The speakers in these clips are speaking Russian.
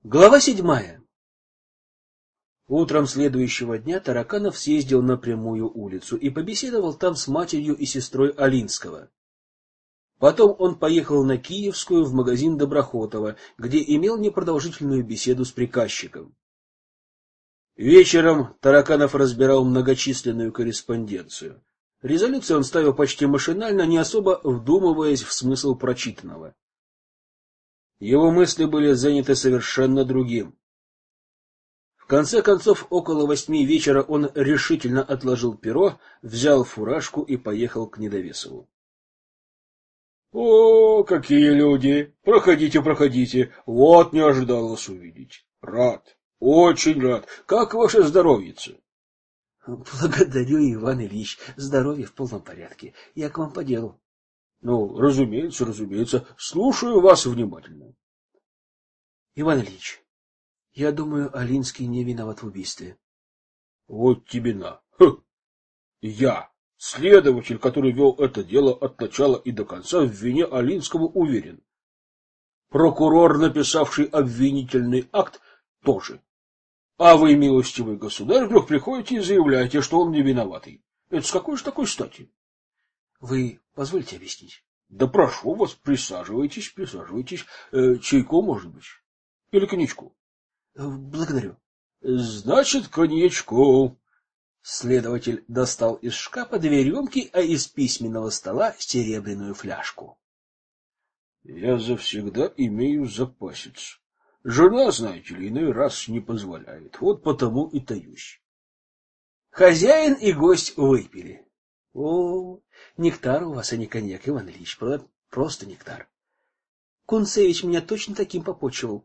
Глава 7. Утром следующего дня Тараканов съездил на Прямую улицу и побеседовал там с матерью и сестрой Алинского. Потом он поехал на Киевскую в магазин Доброхотова, где имел непродолжительную беседу с приказчиком. Вечером Тараканов разбирал многочисленную корреспонденцию. Резолюции он ставил почти машинально, не особо вдумываясь в смысл прочитанного. Его мысли были заняты совершенно другим. В конце концов, около 8 вечера он решительно отложил перо, взял фуражку и поехал к Недовесову. — О, какие люди! Проходите, проходите. Вот не ожидал вас увидеть. Рад, очень рад. Как ваше здоровьице? — Благодарю, Иван Ильич. Здоровье в полном порядке. Я к вам по делу. — Ну, разумеется, разумеется. Слушаю вас внимательно. — Иван Ильич, я думаю, Алинский не виноват в убийстве. — Вот тебе на. Я, следователь, который вел это дело от начала и до конца, в вине Алинского уверен. Прокурор, написавший обвинительный акт, тоже. А вы, милостивый государь, вдруг приходите и заявляете, что он не виноватый. Это с какой же такой стати? Вы позвольте объяснить. Да прошу вас, присаживайтесь, присаживайтесь. Чайку, может быть? Или коньячку? Благодарю. Значит, коньячку. Следователь достал из шкафа 2 рюмки, а из письменного стола серебряную фляжку. Я завсегда имею запасец. Жена, знаете ли, иной раз не позволяет. Вот потому и таюсь. Хозяин и гость выпили. О, нектар у вас, а не коньяк, Иван Ильич, просто нектар. Кунцевич меня точно таким попотчевал.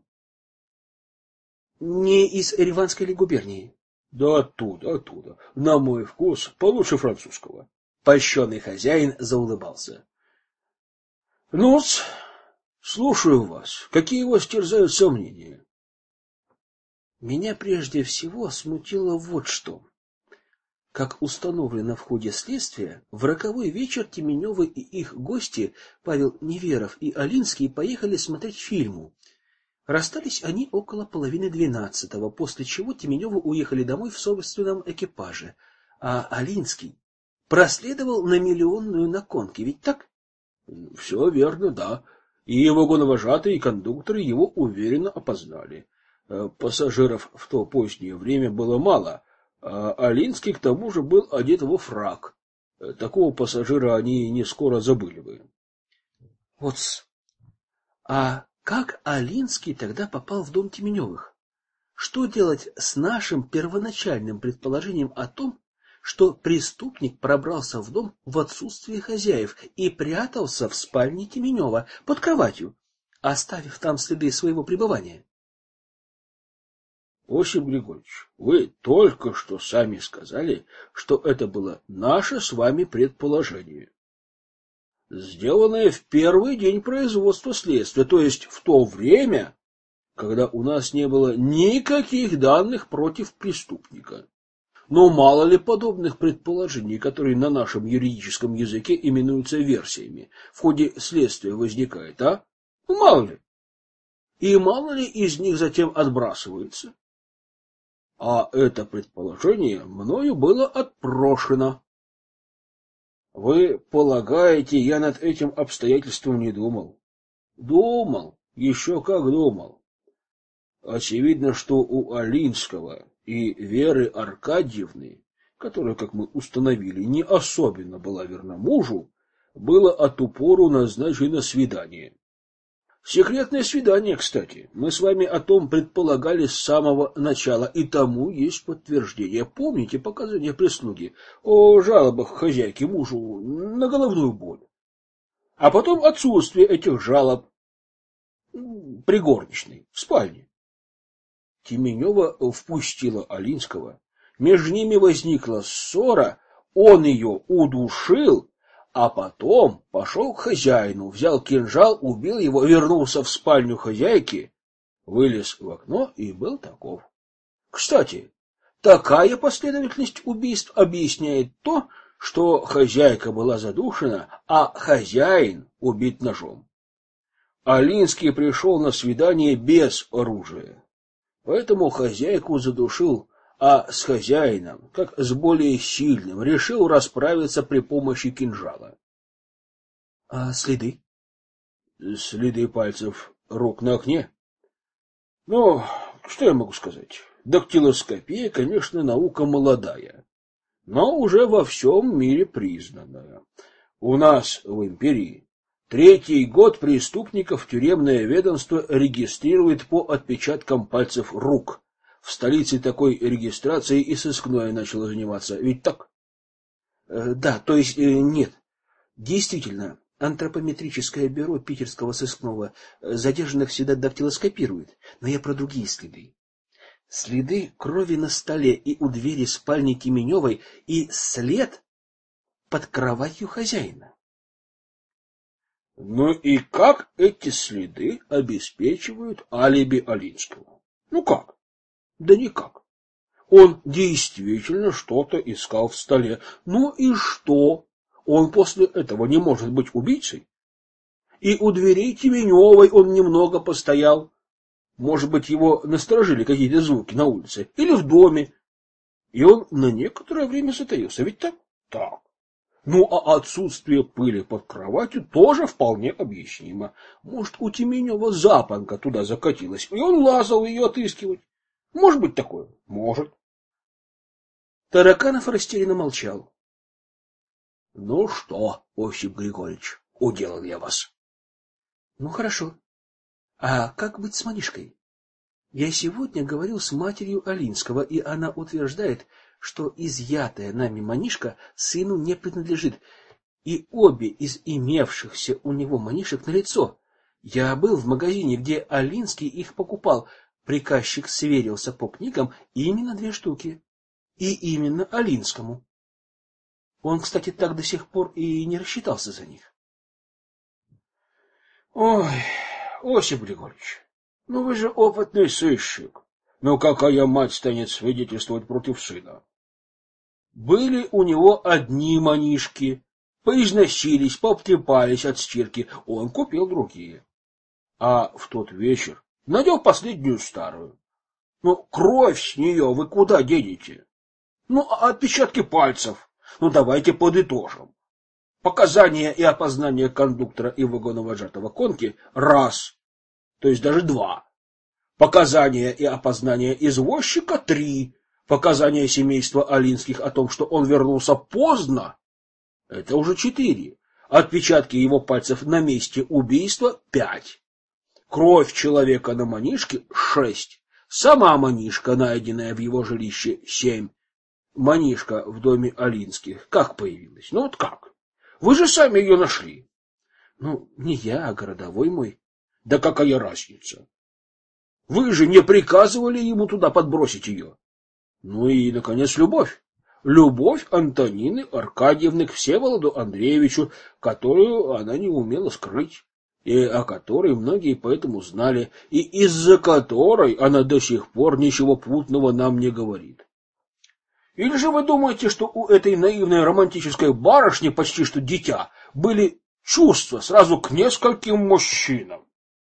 Не из Ереванской ли губернии? Да оттуда, оттуда. На мой вкус получше французского. Польщенный хозяин заулыбался. Ну-с, слушаю вас. Какие вас терзают сомнения? Меня прежде всего смутило вот что. Как установлено в ходе следствия, в роковой вечер Теменевы и их гости Павел Неверов и Алинский поехали смотреть фильму. Расстались они около 11:30, после чего Теменевы уехали домой в собственном экипаже, а Алинский проследовал на Миллионную на конке, ведь так? Все верно, да. И его гоновожатые, и кондукторы его уверенно опознали. Пассажиров в то позднее время было мало, а Алинский к тому же был одет во фрак. Такого пассажира они не скоро забыли бы. Вот. А как Алинский тогда попал в дом Теменевых? Что делать с нашим первоначальным предположением о том, что преступник пробрался в дом в отсутствие хозяев и прятался в спальне Теменева под кроватью, оставив там следы своего пребывания? Осип Григорьевич, вы только что сами сказали, что это было наше с вами предположение, сделанное в первый день производства следствия, то есть в то время, когда у нас не было никаких данных против преступника. Но мало ли подобных предположений, которые на нашем юридическом языке именуются версиями, в ходе следствия возникает, а? Ну, мало ли. И мало ли из них затем отбрасывается. А это предположение мною было отброшено. Вы полагаете, я над этим обстоятельством не думал? Думал, еще как думал. Очевидно, что у Алинского и Веры Аркадьевны, которая, как мы установили, не особенно была верна мужу, было от упору назначено свидание. Секретное свидание, кстати. Мы с вами о том предполагали с самого начала, и тому есть подтверждение. Помните показания прислуги о жалобах хозяйки мужу на головную боль? А потом отсутствие этих жалоб при горничной в спальне. Теменева впустила Алинского, между ними возникла ссора, он ее удушил, а потом пошел к хозяину, взял кинжал, убил его, вернулся в спальню хозяйки, вылез в окно и был таков. Кстати, такая последовательность убийств объясняет то, что хозяйка была задушена, а хозяин убит ножом. Алинский пришел на свидание без оружия. Поэтому хозяйку задушил, а с хозяином, как с более сильным, решил расправиться при помощи кинжала. — А следы? — Следы пальцев рук на окне. Ну, что я могу сказать? Дактилоскопия, конечно, наука молодая, но уже во всем мире признанная. У нас в империи третий год преступников тюремное ведомство регистрирует по отпечаткам пальцев рук. В столице такой регистрацией и сыскное начало заниматься. Ведь так? Да, то есть нет. Действительно, антропометрическое бюро питерского сыскного задержанных всегда дактилоскопирует, но я про другие следы. Следы крови на столе и у двери спальни Кименевой, и след под кроватью хозяина. Ну и как эти следы обеспечивают алиби Алинского? Ну как? Да никак. Он действительно что-то искал в столе. Ну и что? Он после этого не может быть убийцей? И у дверей Кименевой он немного постоял. Может быть, его насторожили какие-то звуки на улице или в доме. И он на некоторое время затаился. Ведь так? Так. Ну, а отсутствие пыли под кроватью тоже вполне объяснимо. Может, у Тименева запонка туда закатилась, и он лазал ее отыскивать. Может быть такое? Может. Тараканов растерянно молчал. — Ну что, Осип Григорьевич, уделал я вас. — Ну, хорошо. А как быть с Манишкой? Я сегодня говорил с матерью Алинского, и она утверждает, что изъятая нами манишка сыну не принадлежит, и обе из имевшихся у него манишек налицо. Я был в магазине, где Алинский их покупал. Приказчик сверился по книгам, именно 2 штуки. И именно Алинскому. Он, кстати, так до сих пор и не рассчитался за них. Ой, Осип Григорьевич, ну вы же опытный сыщик. Ну какая мать станет свидетельствовать против сына? Были у него одни манишки, поизносились, пообтрепались от стирки, он купил другие. А в тот вечер надел последнюю старую. Ну, кровь с нее вы куда денете? Ну, а отпечатки пальцев? Ну, давайте подытожим. Показания и опознание кондуктора и вагоновожатого конки — раз, то есть даже 2. Показания и опознание извозчика — 3. Показания семейства Алинских о том, что он вернулся поздно — это уже 4. Отпечатки его пальцев на месте убийства — 5. Кровь человека на манишке — 6. Сама манишка, найденная в его жилище — 7. Манишка в доме Алинских как появилась? Ну вот как? Вы же сами ее нашли. Ну, не я, а городовой мой. Да какая разница? Вы же не приказывали ему туда подбросить ее. Ну и, наконец, любовь. Любовь Антонины Аркадьевны к Всеволоду Андреевичу, которую она не умела скрыть, и о которой многие поэтому знали, и из-за которой она до сих пор ничего путного нам не говорит. Или же вы думаете, что у этой наивной романтической барышни, почти что дитя, были чувства сразу к нескольким мужчинам?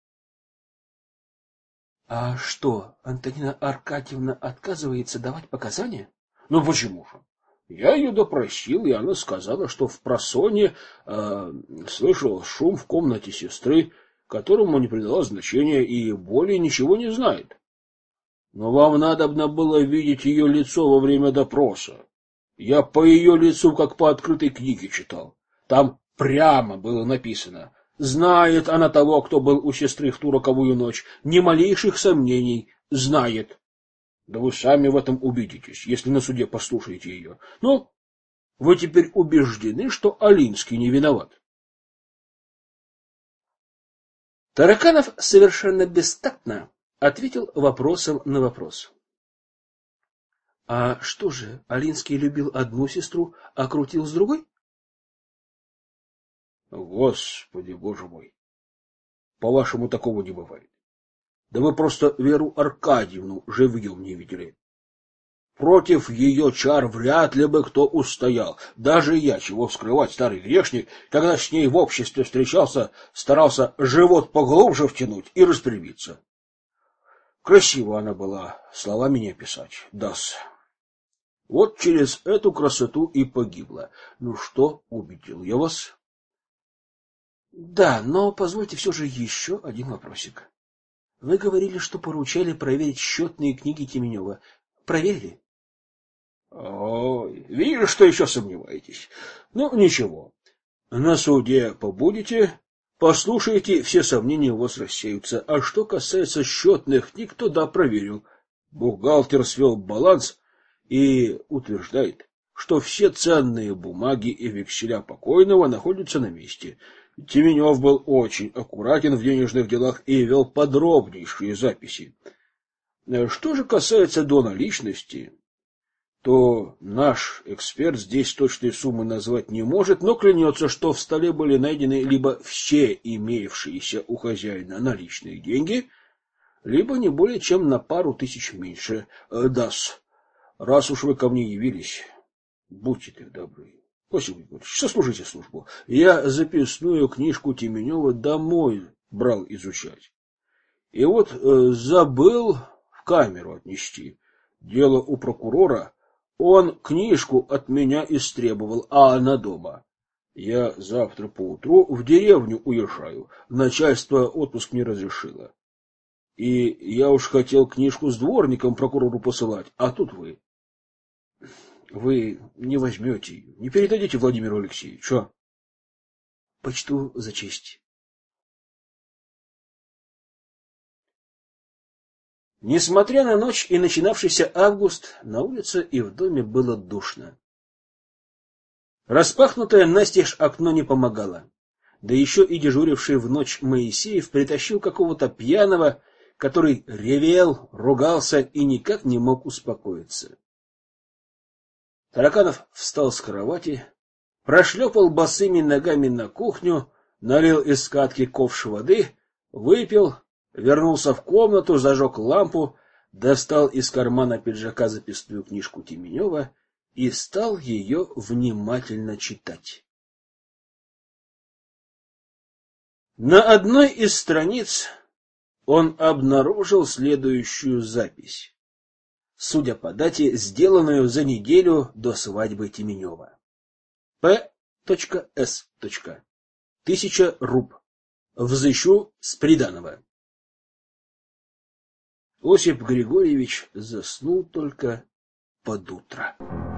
А что, Антонина Аркадьевна отказывается давать показания? Ну почему же? Я ее допросил, и она сказала, что впросонье слышала шум в комнате сестры, которому не придала значения и более ничего не знает. Но вам надобно было видеть ее лицо во время допроса. Я по ее лицу, как по открытой книге, читал. Там прямо было написано: знает она того, кто был у сестры в ту роковую ночь. Ни малейших сомнений. Знает. Да вы сами в этом убедитесь, если на суде послушаете ее. Ну, вы теперь убеждены, что Алинский не виноват? Тараканов совершенно бестактно ответил вопросом на вопрос. А что же, Алинский любил одну сестру, а крутил с другой? Господи, боже мой! По-вашему, такого не бывает. Да вы просто Веру Аркадьевну живьем не видели. Против ее чар вряд ли бы кто устоял. Даже я, чего скрывать, старый грешник, когда с ней в обществе встречался, старался живот поглубже втянуть и распрямиться. Красива она была, словами не описать. Да-с. Вот через эту красоту и погибла. Ну что, убедил я вас? Да, но позвольте все же еще один вопросик. Вы говорили, что поручали проверить счетные книги Теменева. Проверили? Ой, вижу, что еще сомневаетесь. Ну, ничего. На суде побудете, послушаете, все сомнения у вас рассеются. А что касается счетных книг, то да, проверил. Бухгалтер свел баланс и утверждает, что все ценные бумаги и векселя покойного находятся на месте. Теменев был очень аккуратен в денежных делах и вел подробнейшие записи. Что же касается до наличности, то наш эксперт здесь точной суммы назвать не может, но клянется, что в столе были найдены либо все имеющиеся у хозяина наличные деньги, либо не более чем на пару тысяч меньше. Да-с, раз уж вы ко мне явились, будьте так добры. Василий Григорьевич, сослужите службу. Я записную книжку Теменева домой брал изучать. И вот забыл в камеру отнести. Дело у прокурора. Он книжку от меня истребовал, а она дома. Я завтра поутру в деревню уезжаю. Начальство отпуск не разрешило. И я уж хотел книжку с дворником прокурору посылать, а тут вы. Вы не возьмете ее, не передадите Владимиру Алексеевичу. Почту за честь. Несмотря на ночь и начинавшийся август, на улице и в доме было душно. Распахнутое настежь окно не помогало. Да еще и дежуривший в ночь Моисеев притащил какого-то пьяного, который ревел, ругался и никак не мог успокоиться. Тараканов встал с кровати, прошлепал босыми ногами на кухню, налил из катки ковш воды, выпил, вернулся в комнату, зажег лампу, достал из кармана пиджака записную книжку Теменева и стал ее внимательно читать. На одной из страниц он обнаружил следующую запись, судя по дате, сделанную за неделю до свадьбы Теменева. П.С. 1000 руб. Взыщу с приданого. Осип Григорьевич заснул только под утро.